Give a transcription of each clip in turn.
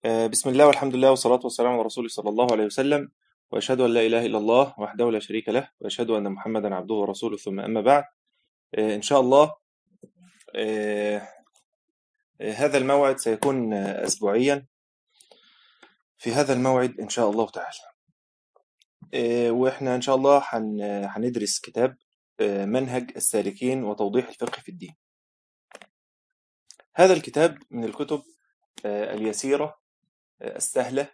بسم الله والحمد لله والصلاة والسلام على رسوله صلى الله عليه وسلم، وأشهد أن لا إله إلا الله وحده لا شريك له، وأشهد أن محمدا عبده ورسوله، ثم أما بعد. إن شاء الله. آه، هذا الموعد سيكون أسبوعيا في هذا الموعد إن شاء الله تعالى. وإحنا إن شاء الله هندرس كتاب منهج السالكين وتوضيح الفقه في الدين. هذا الكتاب من الكتب اليسيرة السهلة.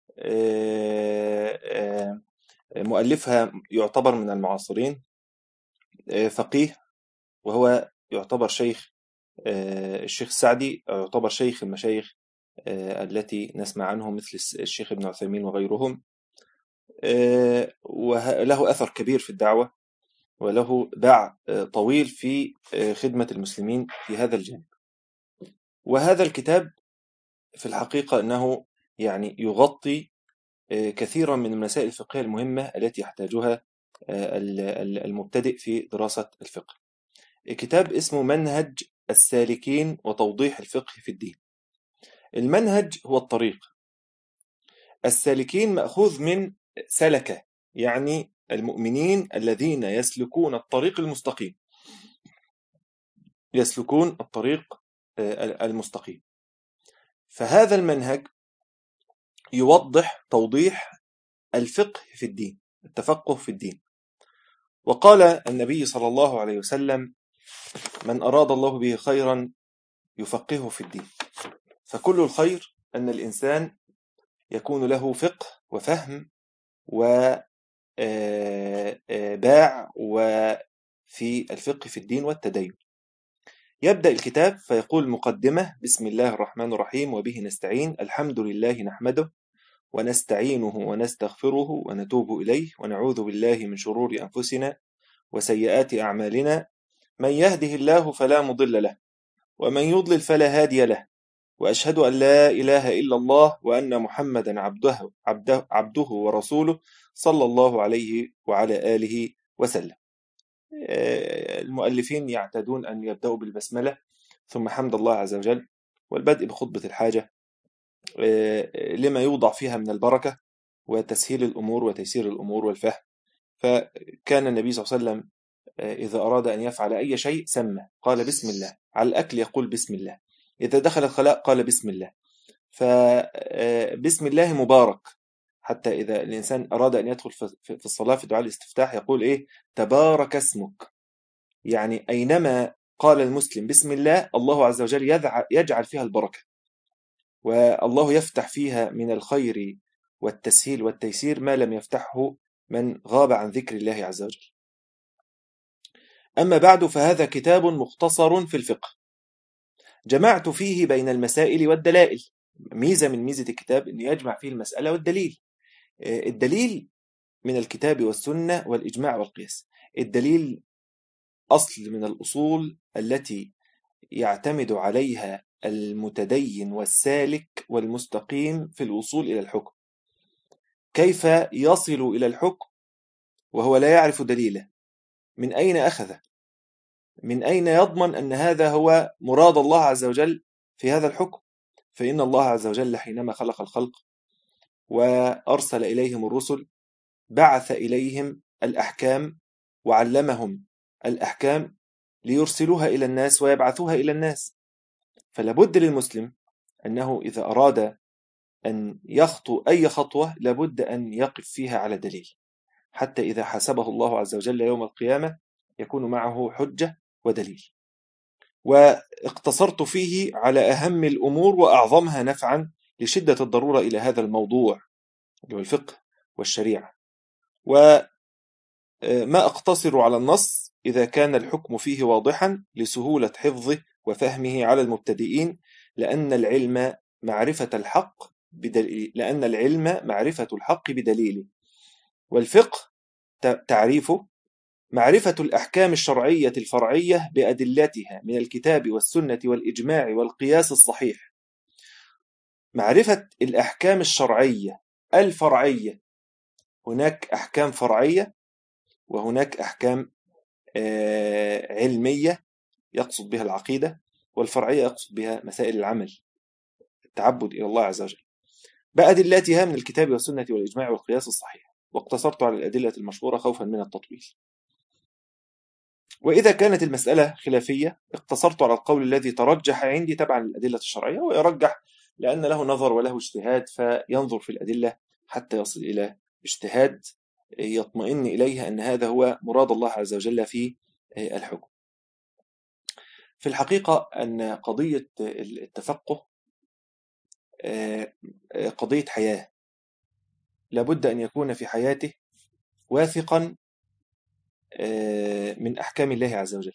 مؤلفها يعتبر من المعاصرين، فقيه، وهو يعتبر شيخ الشيخ السعدي، أو يعتبر شيخ المشايخ التي نسمع عنهم، مثل الشيخ ابن عثيمين وغيرهم. وله أثر كبير في الدعوة، وله باع طويل في خدمة المسلمين في هذا الجانب. وهذا الكتاب في الحقيقة أنه يعني يغطي كثيرا من المسائل الفقهية المهمة التي يحتاجها المبتدئ في دراسة الفقه. كتاب اسمه منهج السالكين وتوضيح الفقه في الدين. المنهج هو الطريق، السالكين مأخوذ من سلكة، يعني المؤمنين الذين يسلكون الطريق المستقيم، يسلكون الطريق المستقيم. فهذا المنهج يوضح توضيح الفقه في الدين، التفقه في الدين. وقال النبي صلى الله عليه وسلم: من أراد الله به خيرا يفقهه في الدين. فكل الخير أن الإنسان يكون له فقه وفهم وباع وفي الفقه في الدين والتدين. يبدأ الكتاب فيقول مقدمة: بسم الله الرحمن الرحيم، وبه نستعين، الحمد لله نحمده ونستعينه ونستغفره ونتوب إليه، ونعوذ بالله من شرور أنفسنا وسيئات أعمالنا، من يهده الله فلا مضل له، ومن يضلل فلا هادي له، وأشهد أن لا إله إلا الله وأن محمدا عبده ورسوله، صلى الله عليه وعلى آله وسلم. المؤلفين يعتادون أن يبدأوا بالبسملة ثم حمد الله عز وجل، والبدء بخطبة الحاجة لما يوضع فيها من البركة وتسهيل الأمور وتيسير الأمور والفهم. فكان النبي صلى الله عليه وسلم إذا أراد أن يفعل أي شيء سمى، قال بسم الله. على الأكل يقول بسم الله، إذا دخل الخلاء قال بسم الله. فبسم الله مبارك. حتى إذا الإنسان أراد أن يدخل في الصلاة في دعاء الاستفتاح يقول إيه؟ تبارك اسمك. يعني أينما قال المسلم بسم الله، الله عز وجل يجعل فيها البركة، والله يفتح فيها من الخير والتسهيل والتيسير ما لم يفتحه من غاب عن ذكر الله عز وجل. أما بعد، فهذا كتاب مختصر في الفقه، جمعت فيه بين المسائل والدلائل. ميزة من ميزة الكتاب أن يجمع فيه المسألة والدليل. الدليل من الكتاب والسنة والإجماع والقياس. الدليل أصل من الأصول التي يعتمد عليها المتدين والسالك والمستقيم في الوصول إلى الحكم. كيف يصل إلى الحكم وهو لا يعرف دليله؟ من أين أخذه؟ من أين يضمن أن هذا هو مراد الله عز وجل في هذا الحكم؟ فإن الله عز وجل حينما خلق الخلق وأرسل إليهم الرسل بعث إليهم الأحكام وعلمهم الأحكام ليرسلوها إلى الناس ويبعثوها إلى الناس. فلابد للمسلم أنه إذا أراد أن يخطو أي خطوة لابد أن يقف فيها على دليل، حتى إذا حاسبه الله عز وجل يوم القيامة يكون معه حجة ودليل. واقتصرت فيه على أهم الأمور وأعظمها نفعا لشدة الضرورة إلى هذا الموضوع اللي هو الفقه والشريعة. وما أقتصر على النص إذا كان الحكم فيه واضحا لسهولة حفظه وفهمه على المبتدئين، لأن العلم معرفة الحق بدليله، والفقه تعريفه معرفة الأحكام الشرعية الفرعية بأدلتها من الكتاب والسنة والإجماع والقياس الصحيح. معرفة الأحكام الشرعية الفرعية، هناك أحكام فرعية وهناك أحكام علمية يقصد بها العقيدة، والفرعية يقصد بها مسائل العمل، التعبد إلى الله عز وجل. بأدلتها من الكتاب والسنة والإجماع والقياس الصحيح، واقتصرت على الأدلة المشهورة خوفا من التطويل. وإذا كانت المسألة خلافية اقتصرت على القول الذي ترجح عندي تبعا للأدلة الشرعية، ويرجح لأن له نظر وله اجتهاد، فينظر في الأدلة حتى يصل إلى اجتهاد يطمئن إليه أن هذا هو مراد الله عز وجل في الحكم. في الحقيقة أن قضية التفقه قضية حياة، لابد أن يكون في حياته واثقا من أحكام الله عز وجل،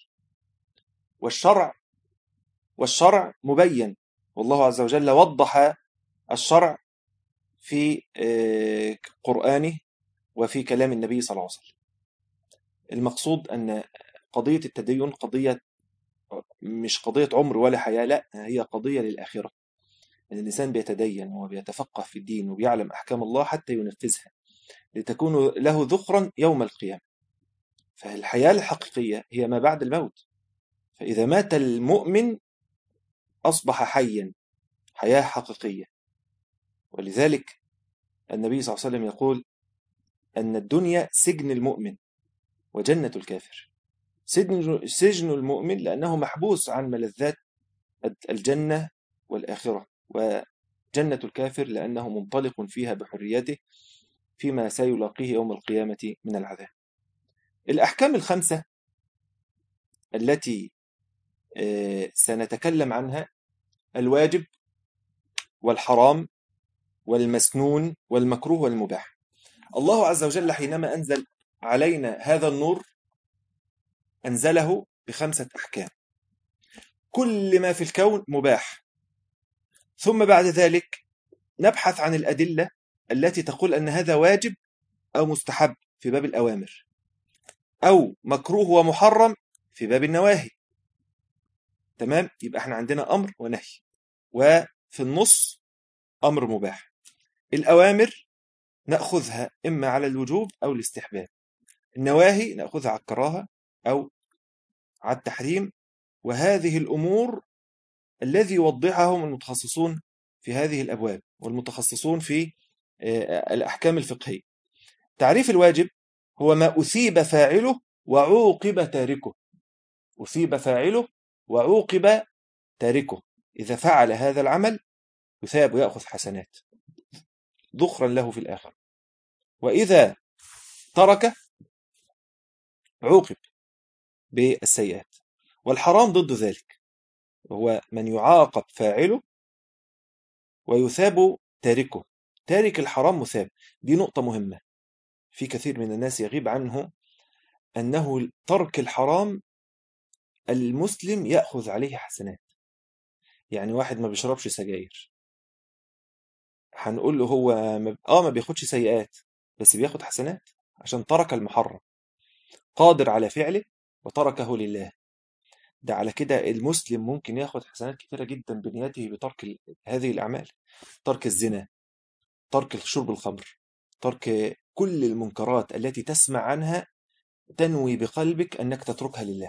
والشرع مبين، والله عز وجل وضح الشرع في قرآنه وفي كلام النبي صلى الله عليه وسلم. المقصود أن قضية التدين قضية مش قضية عمر ولا حياة، لا، هي قضية للآخرة. أن الإنسان بيتدين وبيتفقه في الدين وبيعلم أحكام الله حتى ينفذها لتكون له ذخرا يوم القيامة. فالحياة الحقيقية هي ما بعد الموت، فإذا مات المؤمن أصبح حيا، حياة حقيقية. ولذلك النبي صلى الله عليه وسلم يقول أن الدنيا سجن المؤمن وجنة الكافر. سجن المؤمن لأنه محبوس عن ملذات الجنة والآخرة، وجنة الكافر لأنه منطلق فيها بحريته فيما سيلاقيه يوم القيامة من العذاب. الأحكام الخمسة التي سنتكلم عنها: الواجب والحرام والمسنون والمكروه والمباح. الله عز وجل حينما أنزل علينا هذا النور أنزله بخمسة أحكام، كل ما في الكون مباح، ثم بعد ذلك نبحث عن الأدلة التي تقول أن هذا واجب أو مستحب في باب الأوامر، أو مكروه ومحرم في باب النواهي. تمام؟ يبقى احنا عندنا أمر ونهي، وفي النص أمر مباح. الأوامر نأخذها إما على الوجوب أو الاستحباب، النواهي نأخذها على الكراهة أو على التحريم. وهذه الأمور الذي يوضحهم المتخصصون في هذه الأبواب والمتخصصون في الأحكام الفقهية. تعريف الواجب هو ما أثيب فاعله وعوقب تاركه. أثيب فاعله وعوقب تاركه، إذا فعل هذا العمل يثاب ويأخذ حسنات ذخرا له في الآخر، وإذا تركه عوقب بالسيئات. والحرام ضد ذلك، وهو من يعاقب فاعله ويثاب تاركه. تارك الحرام مثاب. دي نقطة مهمة، في كثير من الناس يغيب عنه أنه ترك الحرام المسلم يأخذ عليه حسنات. يعني واحد ما بيشربش سجاير، هنقول له هو ما بياخدش سيئات، بس بياخد حسنات عشان ترك المحرم، قادر على فعله وتركه لله. ده على كده المسلم ممكن ياخد حسنات كثيرة جدا بنيته بترك هذه الأعمال: ترك الزنا، ترك شرب الخمر، ترك كل المنكرات التي تسمع عنها تنوي بقلبك أنك تتركها لله،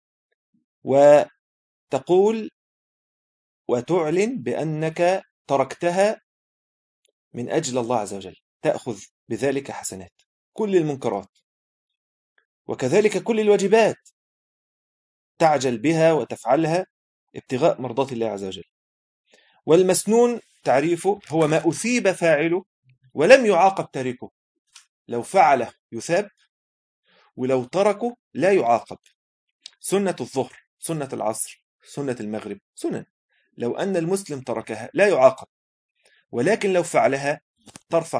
وتقول وتعلن بأنك تركتها من أجل الله عز وجل، تأخذ بذلك حسنات. كل المنكرات وكذلك كل الواجبات تعجل بها وتفعلها ابتغاء مرضات الله عز وجل. والمسنون تعريفه هو ما أثيب فاعله ولم يعاقب تاركه، لو فعله يثاب ولو تركه لا يعاقب. سنة الظهر، سنة العصر، سنة المغرب، سنن لو أن المسلم تركها لا يعاقب، ولكن لو فعلها ترفع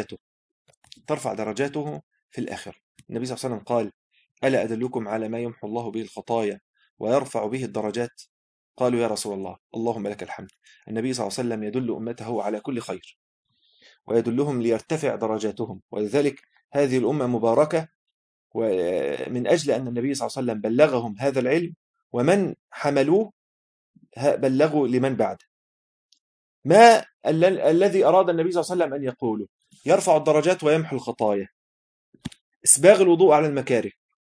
درجاته في الآخرة. النبي صلى الله عليه وسلم قال: ألا أدلكم على ما يمحو الله به الخطايا ويرفع به الدرجات؟ قالوا: يا رسول الله، اللهم لك الحمد. النبي صلى الله عليه وسلم يدل أمته على كل خير ويدلهم ليرتفع درجاتهم، ولذلك هذه الأمة مباركة، ومن أجل أن النبي صلى الله عليه وسلم بلغهم هذا العلم، ومن حملوه بلغوا لمن بعد. ما الذي أراد النبي صلى الله عليه وسلم أن يقوله: يرفع الدرجات ويمحو الخطايا، إسباغ الوضوء على المكاره،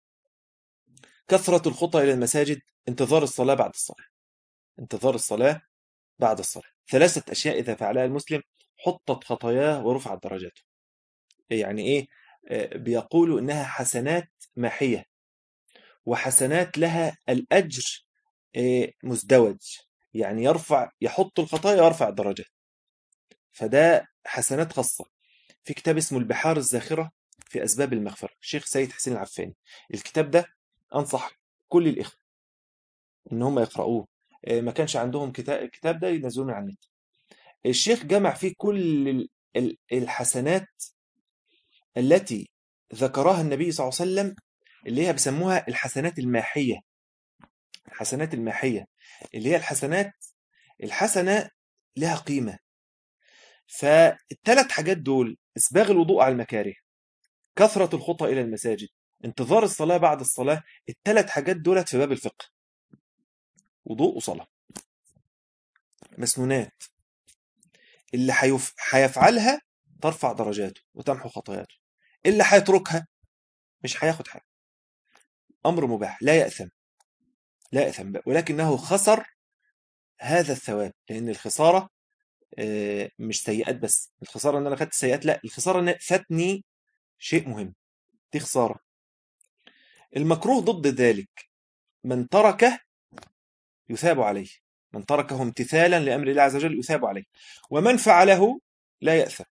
كثرة الخطى إلى المساجد، انتظار الصلاة بعد الصلاة، انتظار الصلاة بعد الصلاة. 3 أشياء إذا فعلها المسلم حطت خطاياه ورفعت درجاته. يعني إيه؟ بيقولوا إنها حسنات ماحية، وحسنات لها الأجر مزدوج، يعني يحط الخطايا ويرفع الدرجات. فده حسنات خاصة. في كتاب اسمه البحار الزاخرة في أسباب المغفرة، الشيخ سيد حسين العفاني. الكتاب ده أنصح كل الإخوة إن هم يقرأوه. ما كانش عندهم الكتاب ده ينزلوه من على النت. الشيخ جمع فيه كل الحسنات التي ذكرها النبي صلى الله عليه وسلم، اللي هي بيسموها الحسنات الماحية. الحسنات الماحية اللي هي الحسنة لها قيمة. فالثلاث حاجات دول: إسباغ الوضوء على المكاره، كثرة الخطى إلى المساجد، انتظار الصلاة بعد الصلاة. الثلاث حاجات دولت في باب الفقه: وضوء وصلاة، مسنونات. اللي هيفعلها ترفع درجاته وتمحو خطاياته، اللي هيتركها مش هياخد حاجة، أمر مباح، لا يأثم، لا يأثم بقى. ولكنه خسر هذا الثواب، لأن الخسارة مش سيئات بس. الخسارة ان انا خدت سيئات، لا، الخسارة ان فاتني شيء مهم، دي خسارة. المكروه ضد ذلك: من تركه يثاب عليه، من تركه امتثالا لأمر الله عز وجل يثاب عليه، ومن فعله لا يأثم.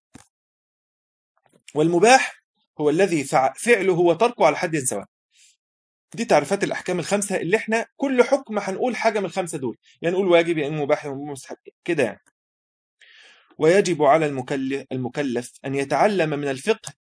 والمباح هو الذي فعله وتركه على حد سواء. دي تعريفات الأحكام الخمسة، اللي احنا كل حكم هنقول حاجة من الخمسة دول، يعني نقول واجب، يعني مباح، يعني مستحب كده يعني. ويجب على المكلف أن يتعلم من الفقه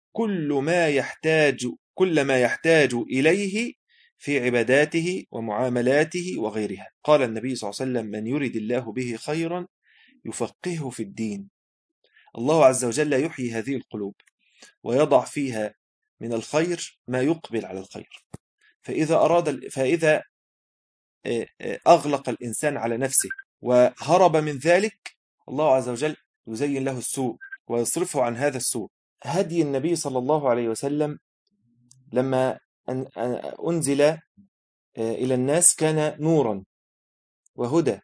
كل ما يحتاج إليه في عباداته ومعاملاته وغيرها. قال النبي صلى الله عليه وسلم: من يرد الله به خيرا يفقهه في الدين. الله عز وجل يحيي هذه القلوب ويضع فيها من الخير ما يقبل على الخير. فإذا أغلق الإنسان على نفسه وهرب من ذلك، الله عز وجل يزين له السوء ويصرفه عن هذا السوء. هدي النبي صلى الله عليه وسلم لما أنزل إلى الناس كان نورا وهدى،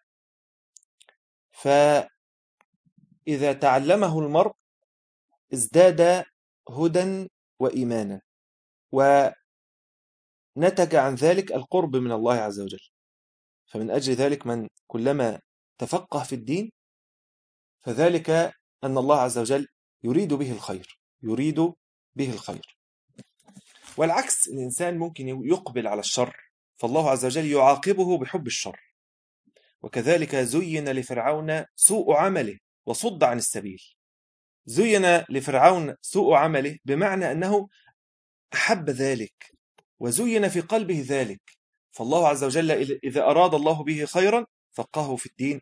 فإذا تعلمه المرء ازداد هدى وإيمانا، ونتج عن ذلك القرب من الله عز وجل. فمن أجل ذلك من كلما تفقه في الدين فذلك أن الله عز وجل يريد به الخير، يريد به الخير. والعكس، الإنسان ممكن يقبل على الشر فالله عز وجل يعاقبه بحب الشر. وكذلك زين لفرعون سوء عمله وصد عن السبيل. زين لفرعون سوء عمله بمعنى أنه أحب ذلك وزين في قلبه ذلك. فالله عز وجل إذا أراد الله به خيرا فقهه في الدين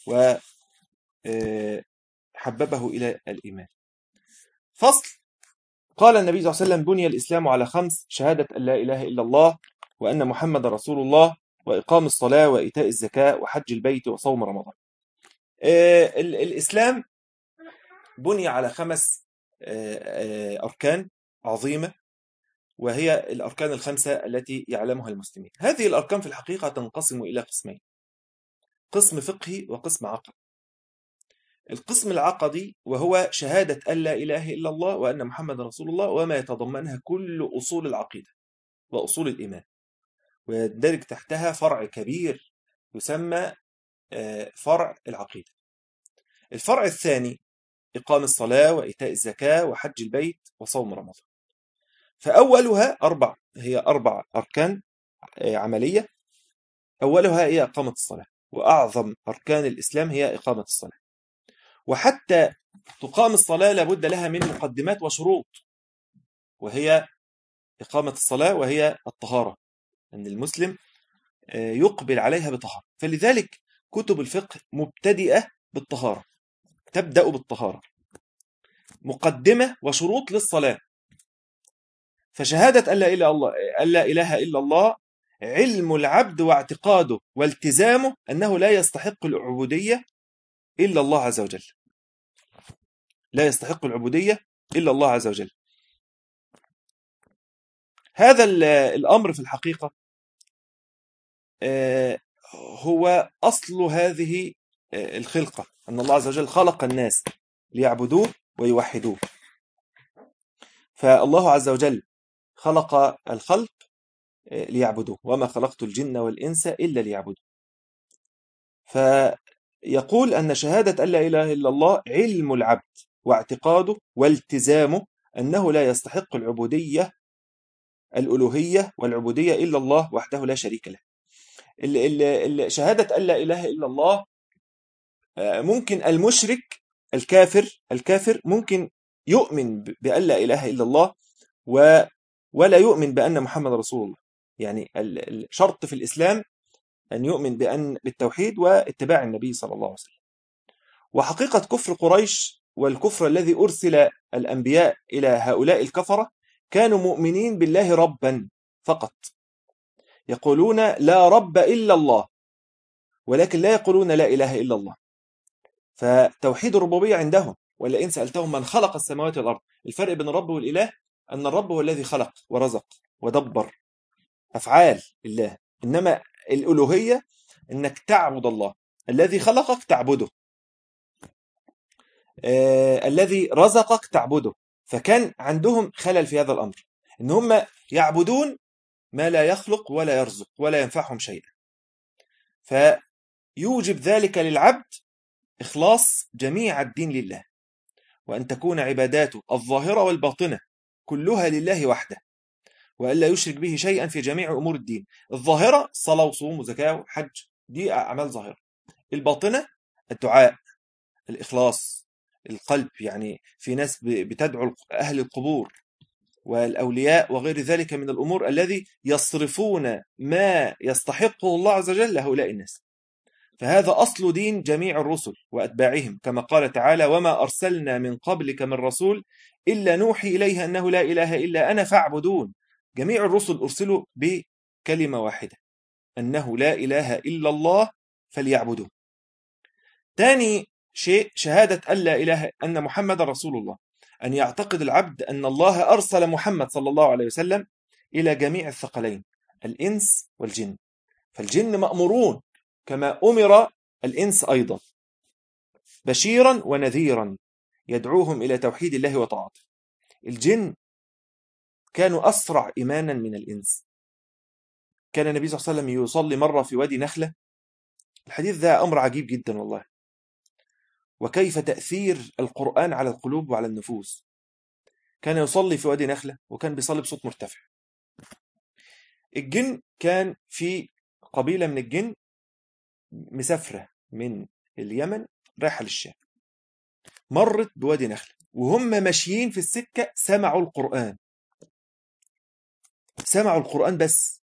وحببه إلى الإيمان. فصل. قال النبي صلى الله عليه وسلم: بني الإسلام على 5: شهادة أن لا إله إلا الله وأن محمد رسول الله، وإقام الصلاة وإيتاء الزكاة وحج البيت وصوم رمضان. الإسلام بني على 5 أركان عظيمة، وهي الأركان الخمسة التي يعلمها المسلمين. هذه الأركان في الحقيقة تنقسم إلى قسمين: قسم فقهي وقسم عقدي. القسم العقدي وهو شهادة أن لا إله إلا الله وأن محمد رسول الله وما يتضمنها كل أصول العقيدة وأصول الإيمان، ويندرج تحتها فرع كبير يسمى فرع العقيدة. الفرع الثاني إقام الصلاة وإيتاء الزكاة وحج البيت وصوم رمضان. فأولها هي 4 أركان عملية. أولها هي إقامة الصلاة، وأعظم أركان الإسلام هي إقامة الصلاة. وحتى تقام الصلاة لابد لها من مقدمات وشروط، وهي إقامة الصلاة وهي الطهارة، أن المسلم يقبل عليها بطهارة. فلذلك كتب الفقه مبتدئة بالطهارة، تبدأ بالطهارة، مقدمة وشروط للصلاة. فشهادة أن لا إله إلا الله علم العبد واعتقاده والتزامه أنه لا يستحق العبودية إلا الله عز وجل، لا يستحق العبودية إلا الله عز وجل. هذا الأمر في الحقيقة هو أصل هذه الخلقة، أن الله عز وجل خلق الناس ليعبدوه ويوحدوه. فالله عز وجل خلق الخلق ليعبدوه، وما خلقت الجن والإنس إلا ليعبدوه. فيقول أن شهادة أن لا إله إلا الله علم العبد واعتقاده والتزامه أنه لا يستحق الألوهية والعبودية إلا الله وحده لا شريك له. شهادة أن لا إله إلا الله ممكن المشرك الكافر ممكن يؤمن بأن لا إله إلا الله ولا يؤمن بأن محمد رسول الله. يعني الشرط في الإسلام أن يؤمن بالتوحيد واتباع النبي صلى الله عليه وسلم. وحقيقة كفر قريش والكفر الذي أرسل الأنبياء إلى هؤلاء الكفرة كانوا مؤمنين بالله ربا فقط، يقولون لا رب إلا الله، ولكن لا يقولون لا إله إلا الله. فتوحيد الربوبية عندهم. ولئن سألتهم من خلق السماوات والأرض، الفرق بين الرب والإله أن الرب هو الذي خلق ورزق ودبر أفعال الله، إنما الألوهية إنك تعبد الله الذي خلقك، تعبده الذي رزقك تعبده. فكان عندهم خلل في هذا الأمر، إن هم يعبدون ما لا يخلق ولا يرزق ولا ينفعهم شيئا. فيوجب ذلك للعبد إخلاص جميع الدين لله، وأن تكون عباداته الظاهرة والباطنة كلها لله وحده، وألا يشرك به شيئا في جميع أمور الدين. الظاهرة صلاة وصوم وزكاة وحج، دي أعمال ظاهرة. الباطنة الدعاء، الإخلاص، القلب. يعني في ناس بتدعو أهل القبور والأولياء وغير ذلك من الأمور الذي يصرفون ما يستحقه الله عز وجل لهؤلاء الناس. فهذا أصل دين جميع الرسل وأتباعهم، كما قال تعالى: وما أرسلنا من قبلك من رسول إلا نوحي إليه أنه لا إله إلا أنا فاعبدون. جميع الرسل أرسلوا بكلمة واحدة، أنه لا إله إلا الله فليعبدوه. ثاني شيء شهادة أن لا إله أن محمد رسول الله، أن يعتقد العبد أن الله أرسل محمد صلى الله عليه وسلم إلى جميع الثقلين الإنس والجن. فالجن مأمورون كما أمر الإنس أيضا، بشيرا ونذيرا يدعوهم إلى توحيد الله وطاعته. الجن كانوا أسرع إيمانا من الإنس. كان النبي صلى الله عليه وسلم يصلي مرة في وادي نخلة. الحديث ده أمر عجيب جدا والله، وكيف تأثير القرآن على القلوب وعلى النفوس. كان يصلي في وادي نخلة وكان بيصلي بصوت مرتفع. الجن كان في قبيلة من الجن مسافرة من اليمن رايحة للشام، مرت بوادي نخلة، وهم ماشيين في السكة سمعوا القرآن بس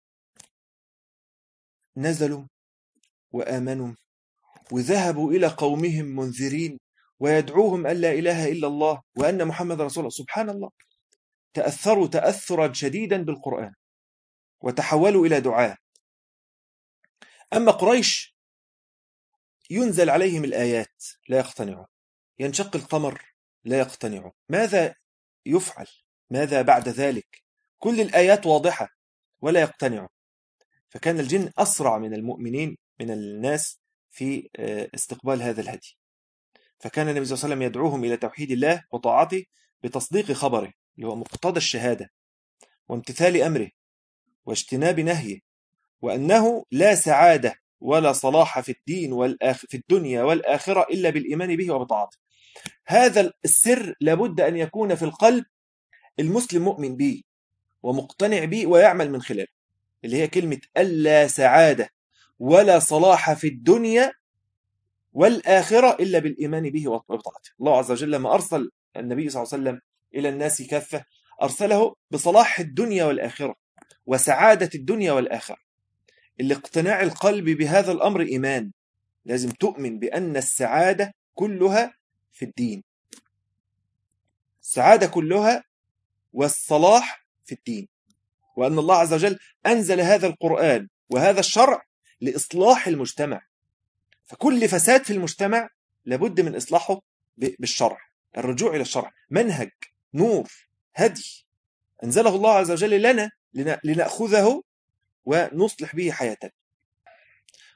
نزلوا وآمنوا وذهبوا إلى قومهم منذرين ويدعوهم أن لا إله إلا الله وأن محمد رسول الله. سبحان الله، تأثروا تأثرا شديدا بالقرآن وتحولوا إلى دعاء. أما قريش ينزل عليهم الآيات لا يقتنعون، ينشق القمر لا يقتنعون. ماذا يفعل؟ ماذا بعد ذلك؟ كل الآيات واضحة ولا يقتنعون. فكان الجن أسرع من المؤمنين من الناس في استقبال هذا الهدي. فكان النبي صلى الله عليه وسلم يدعوهم إلى توحيد الله وطاعته بتصديق خبره اللي هو مقتضى الشهادة وامتثال أمره واجتناب نهيه، وأنه لا سعادة ولا صلاح في الدين في الدنيا والآخرة إلا بالإيمان به وبطاعته. هذا السر لابد أن يكون في القلب المسلم مؤمن به ومقتنع به ويعمل من خلاله، اللي هي كلمة ألا سعادة ولا صلاح في الدنيا والآخرة إلا بالإيمان به وبطاعته. الله عز وجل لما أرسل النبي صلى الله عليه وسلم إلى الناس كافة أرسله بصلاح الدنيا والآخرة وسعادة الدنيا والآخرة. الاقتناع القلب بهذا الأمر إيمان. لازم تؤمن بأن السعادة كلها في الدين، السعادة كلها والصلاح في الدين، وأن الله عز وجل أنزل هذا القرآن وهذا الشرع لإصلاح المجتمع. فكل فساد في المجتمع لابد من إصلاحه بالشرع، الرجوع إلى الشرع، منهج نور هدي أنزله الله عز وجل لنا لنأخذه ونصلح به حياتنا.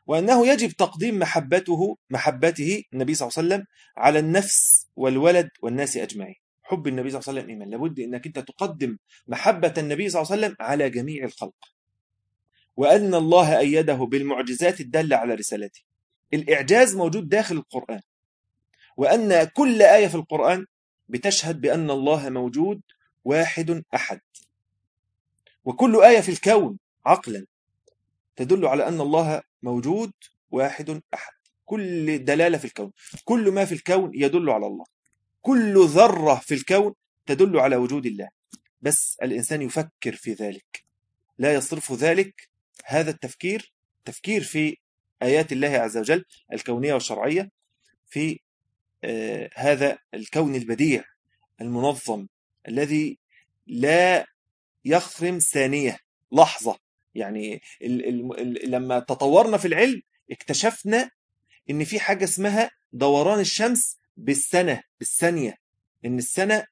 وأنه يجب تقديم محبته النبي صلى الله عليه وسلم على النفس والولد والناس أجمعين. حب النبي صلى الله عليه وسلم إيمان، لابد أنك أنت تقدم محبة النبي صلى الله عليه وسلم على جميع الخلق. وأن الله أيده بالمعجزات الدالة على رسالته. الإعجاز موجود داخل القرآن، وأن كل آية في القرآن بتشهد بأن الله موجود واحد أحد، وكل آية في الكون عقلا تدل على أن الله موجود واحد أحد. كل دلالة في الكون، كل ما في الكون يدل على الله، كل ذرة في الكون تدل على وجود الله، بس الإنسان يفكر في ذلك، لا يصرف ذلك هذا التفكير في آيات الله عز وجل الكونية والشرعية، في هذا الكون البديع المنظم الذي لا يخرم ثانية لحظة. يعني لما تطورنا في العلم اكتشفنا ان في حاجة اسمها دوران الشمس بالثانية، ان السنة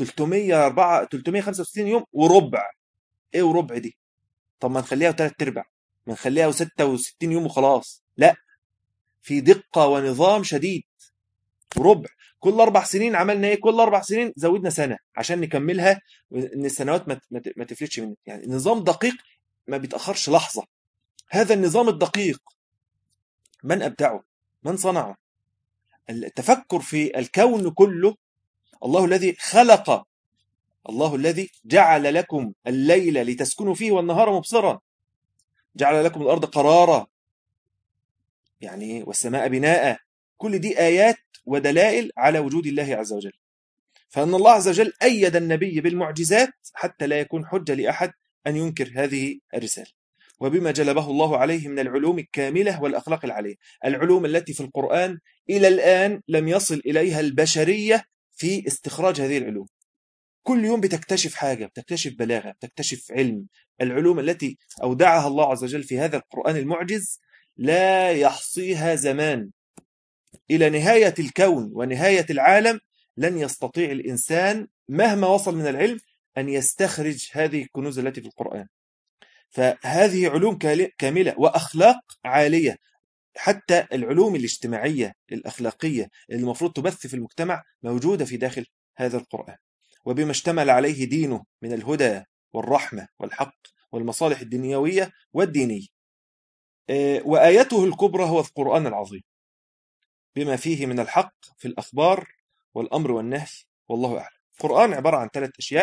365 يوم وربع. ايه وربع دي؟ طب ما نخليها 3/4، ما نخليها 66 يوم وخلاص. لا، في دقة ونظام شديد. وربع كل 4 سنين عملنا ايه؟ كل 4 سنين زودنا سنة عشان نكملها، ان السنوات ما تفلتش منه. يعني نظام دقيق ما بيتأخرش لحظة. هذا النظام الدقيق من أبدعه؟ من صنعه؟ التفكر في الكون كله. الله الذي خلق، الله الذي جعل لكم الليل لتسكنوا فيه والنهار مبصرا، جعل لكم الأرض قرارا، يعني والسماء بناء. كل دي آيات ودلائل على وجود الله عز وجل. فأن الله عز وجل أيد النبي بالمعجزات حتى لا يكون حجة لأحد أن ينكر هذه الرسالة، وبما جلبه الله عليه من العلوم الكاملة والأخلاق العالية، العلوم التي في القرآن إلى الآن لم يصل إليها البشرية في استخراج هذه العلوم. كل يوم بتكتشف حاجة، بتكتشف بلاغة، بتكتشف علم. العلوم التي أودعها الله عز وجل في هذا القرآن المعجز لا يحصيها زمان. إلى نهاية الكون ونهاية العالم لن يستطيع الإنسان مهما وصل من العلم أن يستخرج هذه الكنوز التي في القرآن. فهذه علوم كاملة وأخلاق عالية. حتى العلوم الاجتماعية الأخلاقية اللي المفروض تبث في المجتمع موجودة في داخل هذا القرآن، وبما اشتمل عليه دينه من الهدى والرحمة والحق والمصالح الدنيوية والدينية. وآيته الكبرى هو القرآن العظيم بما فيه من الحق في الأخبار والأمر والنهي، والله أعلم. القرآن عبارة عن 3 أشياء: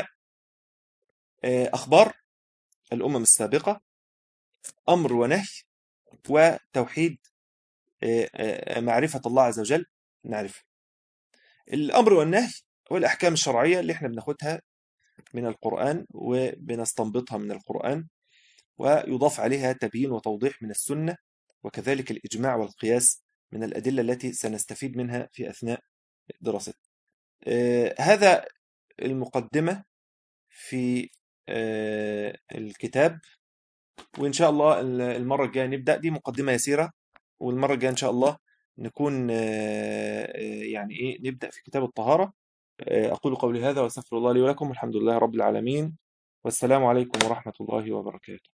أخبار الأمم السابقة، أمر ونهي، وتوحيد، معرفة الله عز وجل نعرفه. الأمر والنهي والأحكام الشرعية اللي احنا بناخدها من القرآن وبنستنبطها من القرآن، ويضاف عليها تبيين وتوضيح من السنة، وكذلك الإجماع والقياس من الأدلة التي سنستفيد منها في أثناء دراستنا. هذا المقدمة في الكتاب، وإن شاء الله المرة الجاية نبدأ. دي مقدمة يسيرة، والمرة الجاية إن شاء الله نكون يعني إيه نبدأ في كتاب الطهارة. أقول قولي هذا وأستغفر الله لي ولكم، والحمد لله رب العالمين، والسلام عليكم ورحمة الله وبركاته.